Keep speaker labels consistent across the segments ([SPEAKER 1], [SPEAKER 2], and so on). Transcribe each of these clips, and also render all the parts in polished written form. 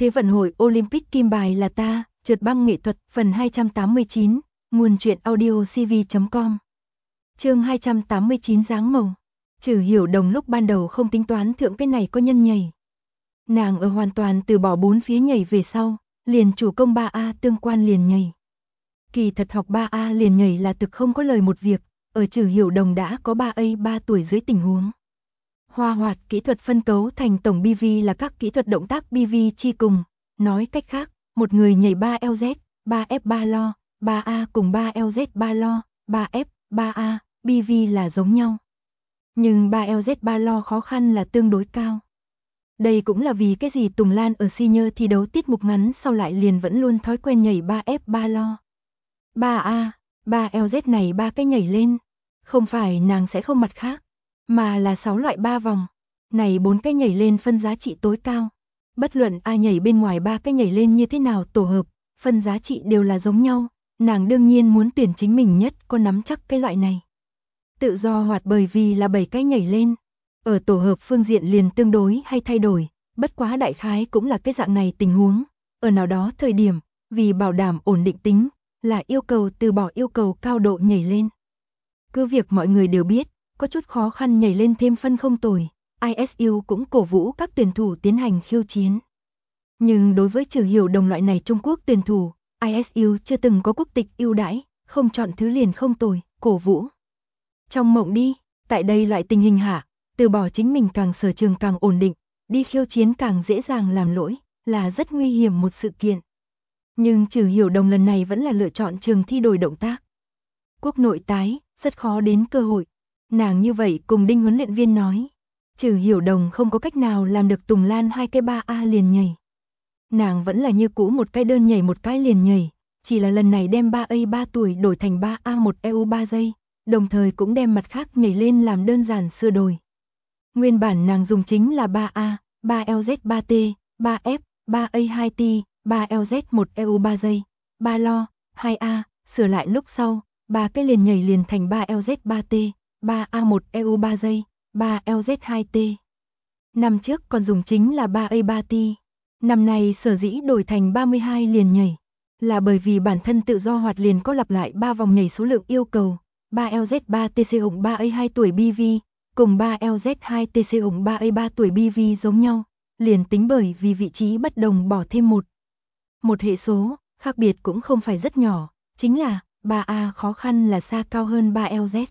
[SPEAKER 1] Thế vận hội Olympic kim bài là ta, trượt băng nghệ thuật, phần 289, nguồn truyện audio cv.com. Chương 289 dáng màu. Trừ Hiểu Đồng lúc ban đầu không tính toán thượng cái này có nhân nhảy. Nàng ở hoàn toàn từ bỏ bốn phía nhảy về sau, liền chủ công 3A tương quan liền nhảy. Kỳ thật học 3A liền nhảy là thực không có lời một việc, ở Trừ Hiểu Đồng đã có 3A 3 tuổi dưới tình huống. Hoa hoạt kỹ thuật phân cấu thành tổng BV là các kỹ thuật động tác BV chi cùng, nói cách khác, một người nhảy 3LZ, 3F 3 lo, 3A cùng 3LZ 3 lo, 3F, 3A, BV là giống nhau. Nhưng 3LZ 3 lo khó khăn là tương đối cao. Đây cũng là vì cái gì Tùng Lan ở senior thi đấu tiết mục ngắn sau lại liền vẫn luôn thói quen nhảy 3F 3 lo. 3A, 3LZ này ba cái nhảy lên, không phải nàng sẽ không mặt khác, mà là 6 loại 3 vòng. Này 4 cái nhảy lên phân giá trị tối cao. Bất luận ai nhảy bên ngoài 3 cái nhảy lên như thế nào tổ hợp, phân giá trị đều là giống nhau, nàng đương nhiên muốn tuyển chính mình nhất có nắm chắc cái loại này. Tự do hoạt bởi vì là 7 cái nhảy lên, ở tổ hợp phương diện liền tương đối hay thay đổi, bất quá đại khái cũng là cái dạng này tình huống, ở nào đó thời điểm, vì bảo đảm ổn định tính, là yêu cầu từ bỏ yêu cầu cao độ nhảy lên. Cứ việc mọi người đều biết, có chút khó khăn nhảy lên thêm phân không tồi, ISU cũng cổ vũ các tuyển thủ tiến hành khiêu chiến. Nhưng đối với Trừ Hiểu Đồng loại này Trung Quốc tuyển thủ, ISU chưa từng có quốc tịch ưu đãi, không chọn thứ liền không tồi, cổ vũ. Trong mộng đi, tại đây loại tình hình hạ, từ bỏ chính mình càng sở trường càng ổn định, đi khiêu chiến càng dễ dàng làm lỗi, là rất nguy hiểm một sự kiện. Nhưng Trừ Hiểu Đồng lần này vẫn là lựa chọn trường thi đổi động tác. Quốc nội tái, rất khó đến cơ hội. Nàng như vậy cùng Đinh huấn luyện viên nói. Trừ Hiểu Đồng không có cách nào làm được Tùng Lan 2 cái 3A liền nhảy. Nàng vẫn là như cũ một cái đơn nhảy một cái liền nhảy, chỉ là lần này đem 3A 3 tuổi đổi thành 3A 1 EU 3 giây, đồng thời cũng đem mặt khác nhảy lên làm đơn giản sửa đổi. Nguyên bản nàng dùng chính là 3A, 3LZ 3T, 3F, 3A 2T, 3LZ 1 EU 3 giây, 3 lo, 2A, sửa lại lúc sau, 3 cái liền nhảy liền thành 3LZ 3T, 3A1 EU 3 giây, 3LZ 2T. Năm trước còn dùng chính là 3A 3T. Năm nay sở dĩ đổi thành 32 liền nhảy, là bởi vì bản thân tự do hoạt liền có lặp lại 3 vòng nhảy số lượng yêu cầu, 3LZ 3TC ủng 3A 2 tuổi BV, cùng 3LZ 2TC ủng 3A 3 tuổi BV giống nhau, liền tính bởi vì vị trí bất đồng bỏ thêm một hệ số, khác biệt cũng không phải rất nhỏ, chính là 3A khó khăn là xa cao hơn 3LZ.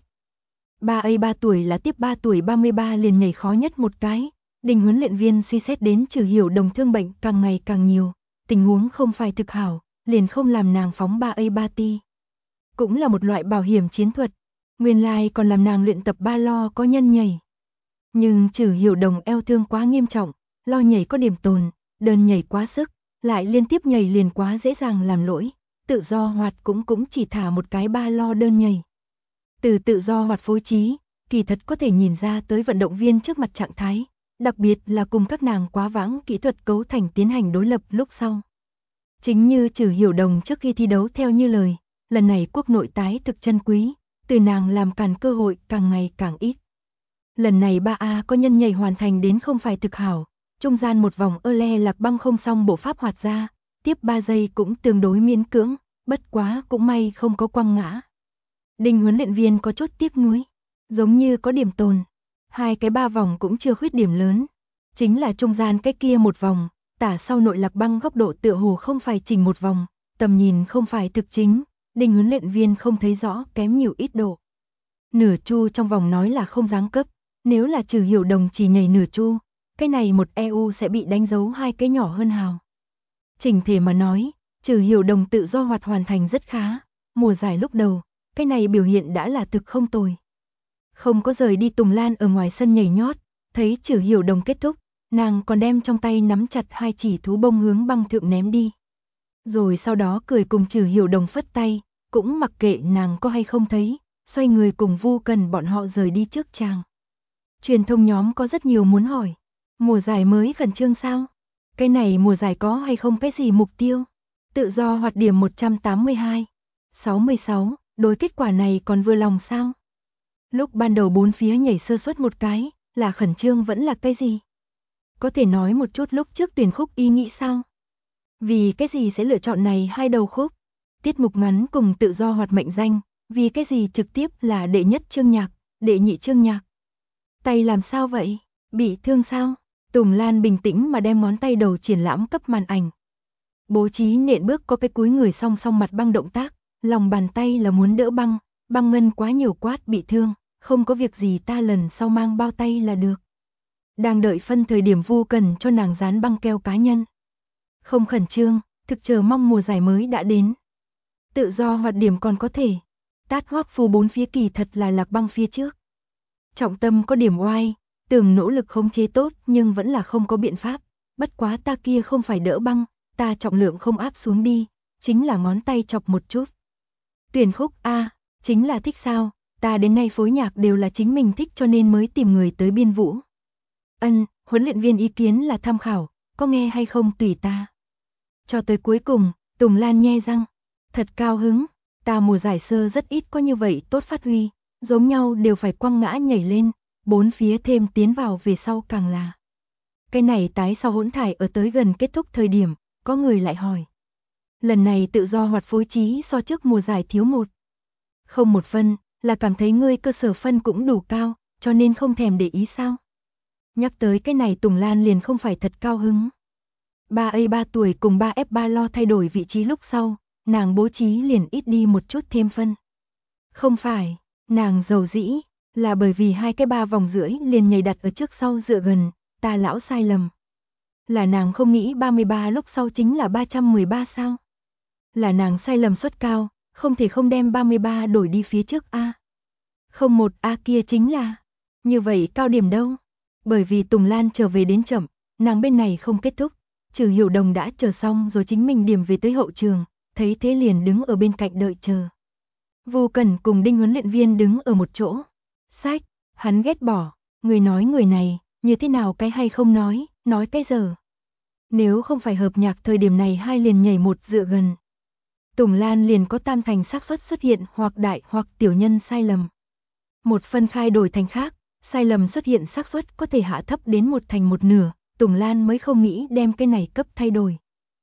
[SPEAKER 1] 3A 3 tuổi là tiếp 3 tuổi 33 liền nhảy khó nhất một cái. Đinh huấn luyện viên suy xét đến Trừ Hiểu Đồng thương bệnh càng ngày càng nhiều, tình huống không phải thực hảo, liền không làm nàng phóng 3A 3T. Cũng là một loại bảo hiểm chiến thuật, nguyên lai còn làm nàng luyện tập 3 lo có nhân nhảy. Nhưng Trừ Hiểu Đồng eo thương quá nghiêm trọng, lo nhảy có điểm tồn, đơn nhảy quá sức, lại liên tiếp nhảy liền quá dễ dàng làm lỗi, tự do hoạt cũng chỉ thả một cái 3 lo đơn nhảy. Từ tự do hoạt phối trí, kỳ thật có thể nhìn ra tới vận động viên trước mặt trạng thái, đặc biệt là cùng các nàng quá vãng kỹ thuật cấu thành tiến hành đối lập lúc sau. Chính như Trừ Hiểu Đồng trước khi thi đấu theo như lời, lần này quốc nội tái thực chân quý, từ nàng làm càn cơ hội càng ngày càng ít. Lần này 3A có nhân nhảy hoàn thành đến không phải thực hảo, trung gian một vòng le lạc băng không xong bộ pháp hoạt ra, tiếp 3 giây cũng tương đối miễn cưỡng, bất quá cũng may không có quăng ngã. Đinh huấn luyện viên có chút tiếc nuối, giống như có điểm tồn, 2 cái 3 vòng cũng chưa khuyết điểm lớn, chính là trung gian cái kia một vòng, tả sau nội lạc băng góc độ tựa hồ không phải chỉnh một vòng, tầm nhìn không phải thực chính, Đinh huấn luyện viên không thấy rõ kém nhiều ít độ. Nửa chu trong vòng nói là không giáng cấp, nếu là Trừ Hiểu Đồng chỉ nhảy nửa chu, cái này một EU sẽ bị đánh dấu 2 cái nhỏ hơn hào. Chỉnh thể mà nói, Trừ Hiểu Đồng tự do hoạt hoàn thành rất khá, mùa giải lúc đầu, cái này biểu hiện đã là thực không tồi. Không có rời đi Tùng Lan ở ngoài sân nhảy nhót, thấy Trừ Hiểu Đồng kết thúc, nàng còn đem trong tay nắm chặt 2 chỉ thú bông hướng băng thượng ném đi. Rồi sau đó cười cùng Trừ Hiểu Đồng phất tay, cũng mặc kệ nàng có hay không thấy, xoay người cùng Vu Cần bọn họ rời đi trước chàng. Truyền thông nhóm có rất nhiều muốn hỏi, mùa giải mới khẩn trương sao? Cái này mùa giải có hay không cái gì mục tiêu? Tự do hoạt điểm 182, 66, đối kết quả này còn vừa lòng sao? Lúc ban đầu bốn phía nhảy sơ suất một cái, là khẩn trương vẫn là cái gì? Có thể nói một chút lúc trước tuyển khúc ý nghĩ sao? Vì cái gì sẽ lựa chọn này hai đầu khúc? Tiết mục ngắn cùng tự do hoạt mệnh danh, vì cái gì trực tiếp là đệ nhất chương nhạc, đệ nhị chương nhạc? Tay làm sao vậy? Bị thương sao? Tùng Lan bình tĩnh mà đem ngón tay đầu triển lãm cấp màn ảnh. Bố trí nện bước có cái cúi người song song mặt băng động tác, lòng bàn tay là muốn đỡ băng, băng ngân quá nhiều quát bị thương, không có việc gì ta lần sau mang bao tay là được. Đang đợi phân thời điểm Vu Cần cho nàng dán băng keo cá nhân. Không khẩn trương, thực chờ mong mùa giải mới đã đến. Tự do hoạt điểm còn có thể. Tát Hoắc Phù bốn phía kỳ thật là lạc băng phía trước. Trọng tâm có điểm oai, tưởng nỗ lực khống chế tốt nhưng vẫn là không có biện pháp. Bất quá ta kia không phải đỡ băng, ta trọng lượng không áp xuống đi, chính là ngón tay chọc một chút. Tuyển khúc A, chính là thích sao, ta đến nay phối nhạc đều là chính mình thích cho nên mới tìm người tới biên vũ. Huấn luyện viên ý kiến là tham khảo, có nghe hay không tùy ta. Cho tới cuối cùng, Tùng Lan nhe răng, thật cao hứng, ta mùa giải sơ rất ít có như vậy tốt phát huy, giống nhau đều phải quăng ngã nhảy lên, bốn phía thêm tiến vào về sau càng là. Cái này tái sau hỗn thải ở tới gần kết thúc thời điểm, có người lại hỏi. Lần này tự do hoạt phối trí so trước mùa giải thiếu một. Không một phân, là cảm thấy ngươi cơ sở phân cũng đủ cao, cho nên không thèm để ý sao. Nhắc tới cái này Tùng Lan liền không phải thật cao hứng. 3A3 tuổi cùng 3F3 lo thay đổi vị trí lúc sau, nàng bố trí liền ít đi một chút thêm phân. Không phải, nàng giàu dĩ, là bởi vì hai cái 3 vòng rưỡi liền nhảy đặt ở trước sau dựa gần, ta lão sai lầm. Là nàng không nghĩ 33 lúc sau chính là 313 sao? Là nàng sai lầm suất cao, không thể không đem 33 đổi đi phía trước A. 01A kia chính là, như vậy cao điểm đâu? Bởi vì Tùng Lan trở về đến chậm, nàng bên này không kết thúc, Trừ Hiểu Đồng đã chờ xong rồi chính mình điểm về tới hậu trường, thấy thế liền đứng ở bên cạnh đợi chờ. Vu Cẩn cùng Đinh huấn luyện viên đứng ở một chỗ. Sách, hắn ghét bỏ, người nói người này, như thế nào cái hay không nói cái giờ. Nếu không phải hợp nhạc thời điểm này hai liền nhảy một dựa gần. Tùng Lan liền có tam thành xác suất xuất hiện hoặc đại hoặc tiểu nhân sai lầm. Một phân khai đổi thành khác, sai lầm xuất hiện xác suất có thể hạ thấp đến một thành một nửa, Tùng Lan mới không nghĩ đem cái này cấp thay đổi.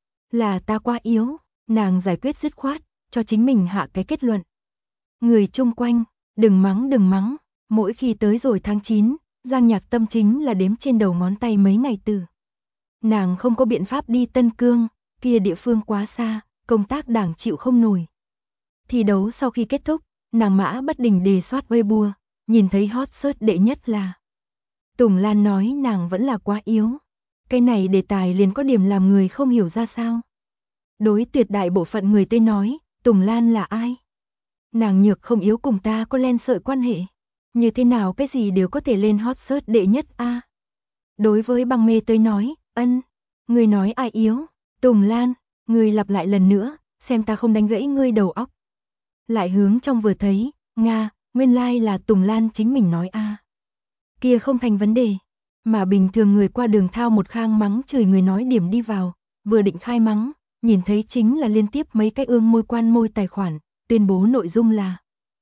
[SPEAKER 1] Là ta quá yếu, nàng giải quyết dứt khoát, cho chính mình hạ cái kết luận. Người chung quanh, đừng mắng, mỗi khi tới rồi tháng 9, Giang Nhạc Tâm chính là đếm trên đầu ngón tay mấy ngày từ. Nàng không có biện pháp đi Tân Cương, kia địa phương quá xa, công tác đảng chịu không nổi. Thi đấu sau khi kết thúc, nàng mã bất đình đề soát Weibo, nhìn thấy hot search đệ nhất là. Tùng Lan nói nàng vẫn là quá yếu. Cái này đề tài liền có điểm làm người không hiểu ra sao. Đối tuyệt đại bộ phận người tới nói, Tùng Lan là ai? Nàng nhược không yếu cùng ta có len sợi quan hệ. Như thế nào cái gì đều có thể lên hot search đệ nhất a. Đối với băng mê tới nói, người nói ai yếu? Tùng Lan, người lặp lại lần nữa, xem ta không đánh gãy ngươi đầu óc. Lại hướng trong vừa thấy, Nga, nguyên lai là Tùng Lan chính mình nói a. Kia không thành vấn đề, mà bình thường người qua đường thao một khang mắng chửi người nói điểm đi vào, vừa định khai mắng, nhìn thấy chính là liên tiếp mấy cái ương môi quan môi tài khoản, tuyên bố nội dung là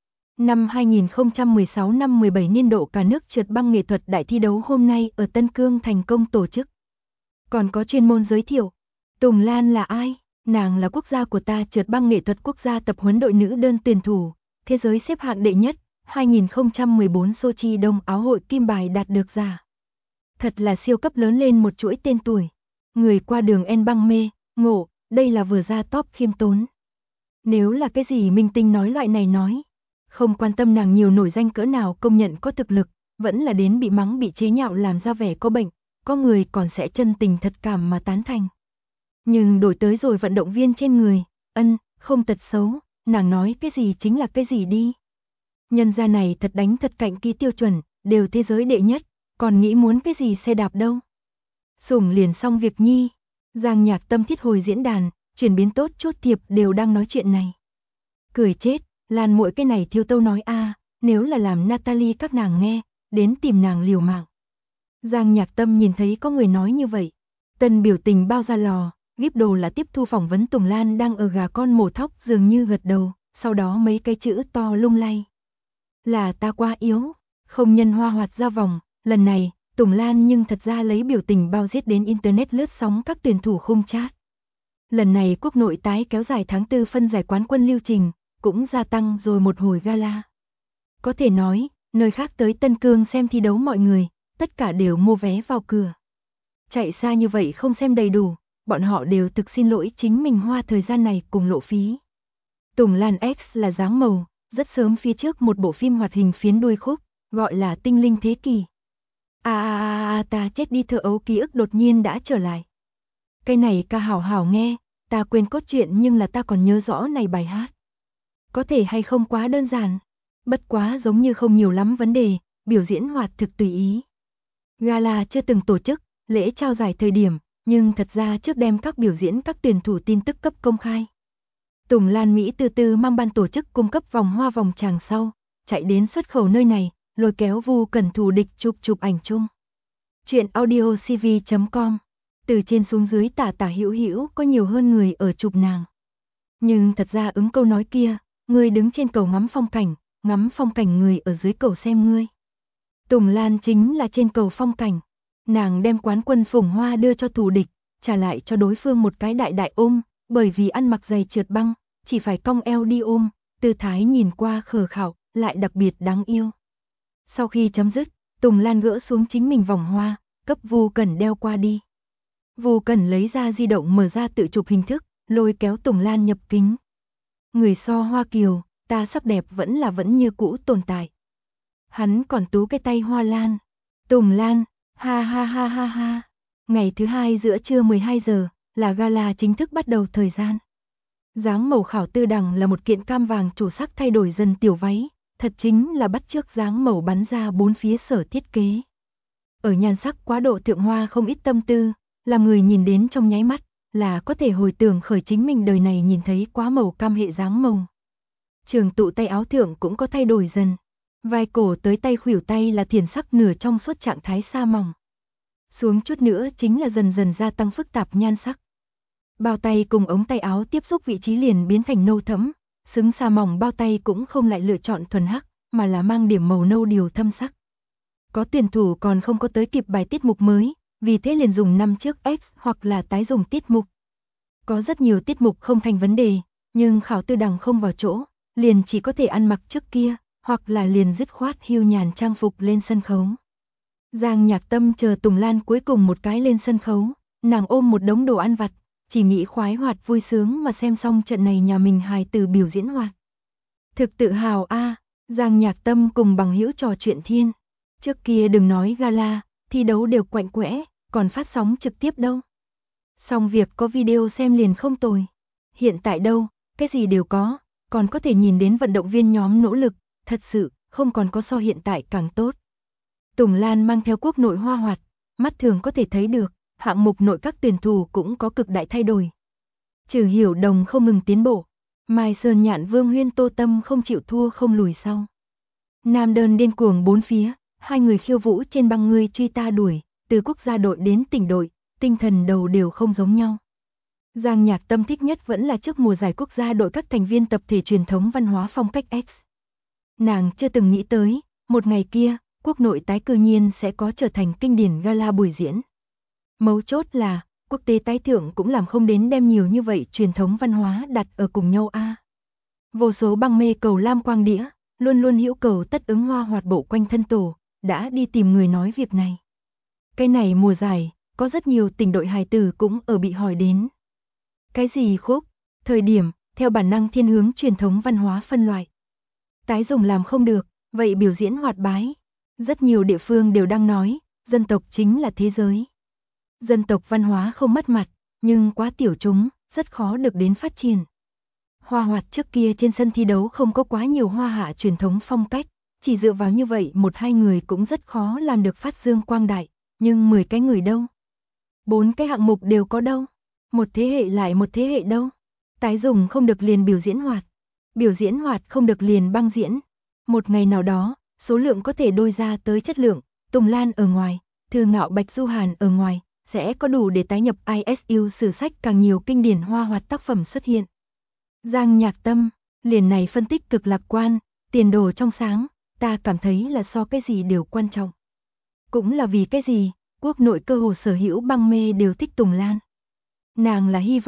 [SPEAKER 1] năm 2016 năm 17 niên độ cả nước trượt băng nghệ thuật đại thi đấu hôm nay ở Tân Cương thành công tổ chức. Còn có chuyên môn giới thiệu, Tùng Lan là ai? Nàng là quốc gia của ta trượt băng nghệ thuật quốc gia tập huấn đội nữ đơn tuyển thủ, thế giới xếp hạng đệ nhất, 2014 Sochi Đông Áo hội kim bài đạt được giả. Thật là siêu cấp lớn lên một chuỗi tên tuổi. Người qua đường en băng mê, ngộ, đây là vừa ra top khiêm tốn. Nếu là cái gì minh tinh nói loại này nói, không quan tâm nàng nhiều nổi danh cỡ nào công nhận có thực lực, vẫn là đến bị mắng bị chế nhạo làm ra vẻ có bệnh, có người còn sẽ chân tình thật cảm mà tán thành. Nhưng đổi tới rồi vận động viên trên người, không tật xấu, nàng nói cái gì chính là cái gì đi. Nhân gia này thật đánh thật cạnh ký tiêu chuẩn, đều thế giới đệ nhất, còn nghĩ muốn cái gì xe đạp đâu. Sủng liền xong việc nhi, Giang Nhạc Tâm thiết hồi diễn đàn, chuyển biến tốt chốt thiệp đều đang nói chuyện này. Cười chết, Lan muội cái này thiêu tâu nói nếu là làm Natalie các nàng nghe, đến tìm nàng liều mạng. Giang Nhạc Tâm nhìn thấy có người nói như vậy, tân biểu tình bao ra lò, gíp đồ là tiếp thu phỏng vấn Tùng Lan đang ở gà con mổ thóc dường như gật đầu, sau đó mấy cái chữ to lung lay. Là ta quá yếu, không nhân hoa hoạt ra vòng, lần này, Tùng Lan nhưng thật ra lấy biểu tình bao giết đến internet lướt sóng các tuyển thủ khung chat. Lần này quốc nội tái kéo dài tháng 4 phân giải quán quân lưu trình, cũng gia tăng rồi một hồi gala. Có thể nói, nơi khác tới Tân Cương xem thi đấu mọi người, tất cả đều mua vé vào cửa. Chạy xa như vậy không xem đầy đủ, bọn họ đều thực xin lỗi chính mình hoa thời gian này cùng lộ phí. Tùng Lan X là dáng màu, rất sớm phía trước một bộ phim hoạt hình phiến đuôi khúc, gọi là Tinh linh thế kỷ. Ta chết đi thơ ấu ký ức đột nhiên đã trở lại. Cái này ca hảo hảo nghe, ta quên cốt truyện nhưng là ta còn nhớ rõ này bài hát. Có thể hay không quá đơn giản, bất quá giống như không nhiều lắm vấn đề, biểu diễn hoạt thực tùy ý. Gala chưa từng tổ chức, lễ trao giải thời điểm, nhưng thật ra trước đem các biểu diễn các tuyển thủ tin tức cấp công khai. Tùng Lan Mỹ từ từ mang ban tổ chức cung cấp vòng hoa vòng tràng sau, chạy đến xuất khẩu nơi này, lôi kéo Vu Cẩn thù địch chụp ảnh chung. Chuyện audiocv.com. Từ trên xuống dưới tả hữu hữu có nhiều hơn người ở chụp nàng. Nhưng thật ra ứng câu nói kia, người đứng trên cầu ngắm phong cảnh người ở dưới cầu xem ngươi. Tùng Lan chính là trên cầu phong cảnh. Nàng đem quán quân phủng hoa đưa cho thù địch, trả lại cho đối phương một cái đại ôm, bởi vì ăn mặc giày trượt băng, chỉ phải cong eo đi ôm, tư thái nhìn qua khờ khảo, lại đặc biệt đáng yêu. Sau khi chấm dứt, Tùng Lan gỡ xuống chính mình vòng hoa, cấp Vu Cẩn đeo qua đi. Vu Cẩn lấy ra di động mở ra tự chụp hình thức, lôi kéo Tùng Lan nhập kính. Người so Hoa Kiều, ta sắc đẹp vẫn như cũ tồn tại. Hắn còn tú cái tay hoa lan. Tùng Lan, ha ha ha ha ha. Ngày thứ hai giữa trưa 12 giờ, là gala chính thức bắt đầu thời gian. Dáng màu khảo tư đằng là một kiện cam vàng chủ sắc thay đổi dần tiểu váy, thật chính là bắt chước dáng màu bắn ra bốn phía sở thiết kế. Ở nhan sắc quá độ thượng hoa không ít tâm tư, làm người nhìn đến trong nháy mắt, là có thể hồi tưởng khởi chính mình đời này nhìn thấy quá màu cam hệ dáng màu. Trường tụ tay áo thượng cũng có thay đổi dần. Vai cổ tới tay khuỷu tay là thiền sắc nửa trong suốt trạng thái sa mỏng. Xuống chút nữa chính là dần dần gia tăng phức tạp nhan sắc. Bao tay cùng ống tay áo tiếp xúc vị trí liền biến thành nâu thẫm, xứng sa mỏng bao tay cũng không lại lựa chọn thuần hắc, mà là mang điểm màu nâu điều thâm sắc. Có tuyển thủ còn không có tới kịp bài tiết mục mới, vì thế liền dùng năm trước X hoặc là tái dùng tiết mục. Có rất nhiều tiết mục không thành vấn đề, nhưng khảo tư đằng không vào chỗ, liền chỉ có thể ăn mặc trước kia, hoặc là liền dứt khoát hiu nhàn trang phục lên sân khấu. Giang Nhạc Tâm chờ Tùng Lan cuối cùng một cái lên sân khấu, nàng ôm một đống đồ ăn vặt, chỉ nghĩ khoái hoạt vui sướng mà xem xong trận này nhà mình hài tử biểu diễn hoạt. Thực tự hào a, Giang Nhạc Tâm cùng bằng hữu trò chuyện thiên. Trước kia đừng nói gala, thi đấu đều quạnh quẽ, còn phát sóng trực tiếp đâu. Xong việc có video xem liền không tồi. Hiện tại đâu, cái gì đều có, còn có thể nhìn đến vận động viên nhóm nỗ lực, thật sự, không còn có so hiện tại càng tốt. Tùng Lan mang theo quốc nội hoa hoạt, mắt thường có thể thấy được, hạng mục nội các tuyển thủ cũng có cực đại thay đổi. Trừ Hiểu Đồng không ngừng tiến bộ, Mai Sơn Nhạn Vương Huyên Tô Tâm không chịu thua không lùi sau. Nam đơn điên cuồng bốn phía, hai người khiêu vũ trên băng ngươi truy ta đuổi, từ quốc gia đội đến tỉnh đội, tinh thần đầu đều không giống nhau. Giang Nhạc Tâm thích nhất vẫn là trước mùa giải quốc gia đội các thành viên tập thể truyền thống văn hóa phong cách X. Nàng chưa từng nghĩ tới, một ngày kia, quốc nội tái cư nhiên sẽ có trở thành kinh điển gala buổi diễn. Mấu chốt là, quốc tế tái thượng cũng làm không đến đem nhiều như vậy truyền thống văn hóa đặt ở cùng nhau a. Vô số băng mê cầu lam quang đĩa, luôn luôn hữu cầu tất ứng hoa hoạt bộ quanh thân tổ, đã đi tìm người nói việc này. Cái này mùa giải, có rất nhiều tỉnh đội hài tử cũng ở bị hỏi đến. Cái gì khúc, thời điểm, theo bản năng thiên hướng truyền thống văn hóa phân loại. Tái dùng làm không được, vậy biểu diễn hoạt bái. Rất nhiều địa phương đều đang nói, dân tộc chính là thế giới. Dân tộc văn hóa không mất mặt, nhưng quá tiểu chúng, rất khó được đến phát triển. Hoa hoạt trước kia trên sân thi đấu không có quá nhiều hoa hạ truyền thống phong cách, chỉ dựa vào như vậy một hai người cũng rất khó làm được phát dương quang đại, nhưng 10 cái người đâu? 4 cái hạng mục đều có đâu? Một thế hệ lại một thế hệ đâu? Tái dùng không được liền biểu diễn hoạt không được liền băng diễn. Một ngày nào đó, số lượng có thể đôi ra tới chất lượng, Tùng Lan ở ngoài, Thư Ngạo Bạch Du Hàn ở ngoài, sẽ có đủ để tái nhập ISU sử sách càng nhiều kinh điển hoa hoạt tác phẩm xuất hiện. Giang Nhạc Tâm, liền này phân tích cực lạc quan, tiền đồ trong sáng, ta cảm thấy là so cái gì đều quan trọng. Cũng là vì cái gì, quốc nội cơ hồ sở hữu băng mê đều thích Tùng Lan. Nàng là hy vọng,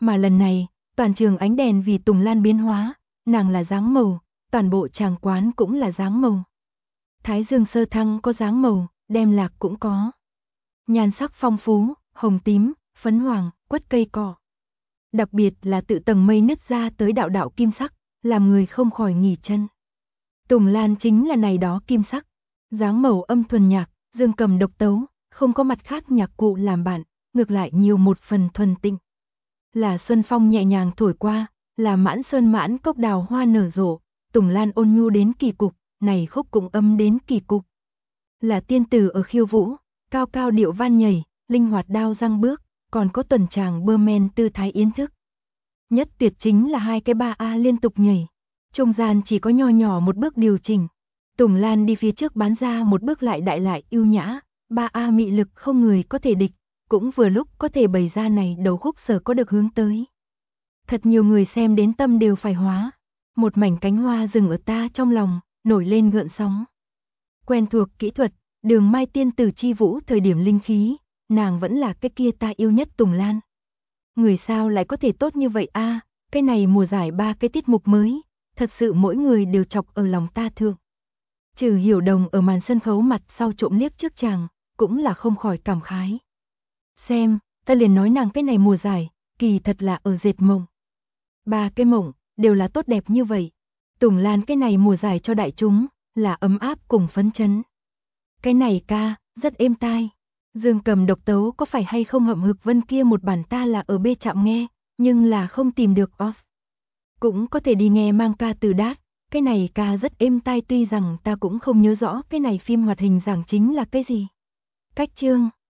[SPEAKER 1] Mà lần này, toàn trường ánh đèn vì Tùng Lan biến hóa, nàng là dáng màu, toàn bộ tràng quán cũng là dáng màu. Thái dương sơ thăng có dáng màu, đêm lạc cũng có. Nhan sắc phong phú, hồng tím, phấn hoàng, quất cây cỏ. Đặc biệt là tự tầng mây nứt ra tới đạo đạo kim sắc, làm người không khỏi nghỉ chân. Tùng Lan chính là này đó kim sắc, dáng màu âm thuần nhạc, dương cầm độc tấu, không có mặt khác nhạc cụ làm bạn, ngược lại nhiều một phần thuần tịnh. Là xuân phong nhẹ nhàng thổi qua, là mãn sơn mãn cốc đào hoa nở rộ, Tùng Lan ôn nhu đến kỳ cục, này khúc cũng âm đến kỳ cục. Là tiên tử ở khiêu vũ, cao cao điệu van nhảy, linh hoạt đao răng bước, còn có tuần tràng bơ men tư thái yến thức. Nhất tuyệt chính là hai cái 3A liên tục nhảy, trung gian chỉ có nho nhỏ một bước điều chỉnh. Tùng Lan đi phía trước bán ra một bước lại đại lại ưu nhã, 3A mị lực không người có thể địch, cũng vừa lúc có thể bày ra này đầu khúc sở có được hướng tới. Thật nhiều người xem đến tâm đều phải hóa, một mảnh cánh hoa rừng ở ta trong lòng, nổi lên gợn sóng. Quen thuộc kỹ thuật, Đường Mai tiên tử chi vũ thời điểm linh khí, nàng vẫn là cái kia ta yêu nhất Tùng Lan. Người sao lại có thể tốt như vậy a? Cái này mùa giải 3 cái tiết mục mới, thật sự mỗi người đều chọc ở lòng ta thương. Trừ Hiểu Đồng ở màn sân khấu mặt sau trộm liếc trước chàng, cũng là không khỏi cảm khái. Xem, ta liền nói nàng cái này mùa giải, kỳ thật là ở dệt mộng. 3 cái mộng, đều là tốt đẹp như vậy. Tùng Lan cái này mùa giải cho đại chúng, là ấm áp cùng phấn chấn. Cái này ca, rất êm tai. Dương cầm độc tấu có phải hay không hậm hực vân kia một bản ta là ở bê trạm nghe, nhưng là không tìm được os. Cũng có thể đi nghe mang ca từ đát, cái này ca rất êm tai tuy rằng ta cũng không nhớ rõ cái này phim hoạt hình giảng chính là cái gì. Cách chương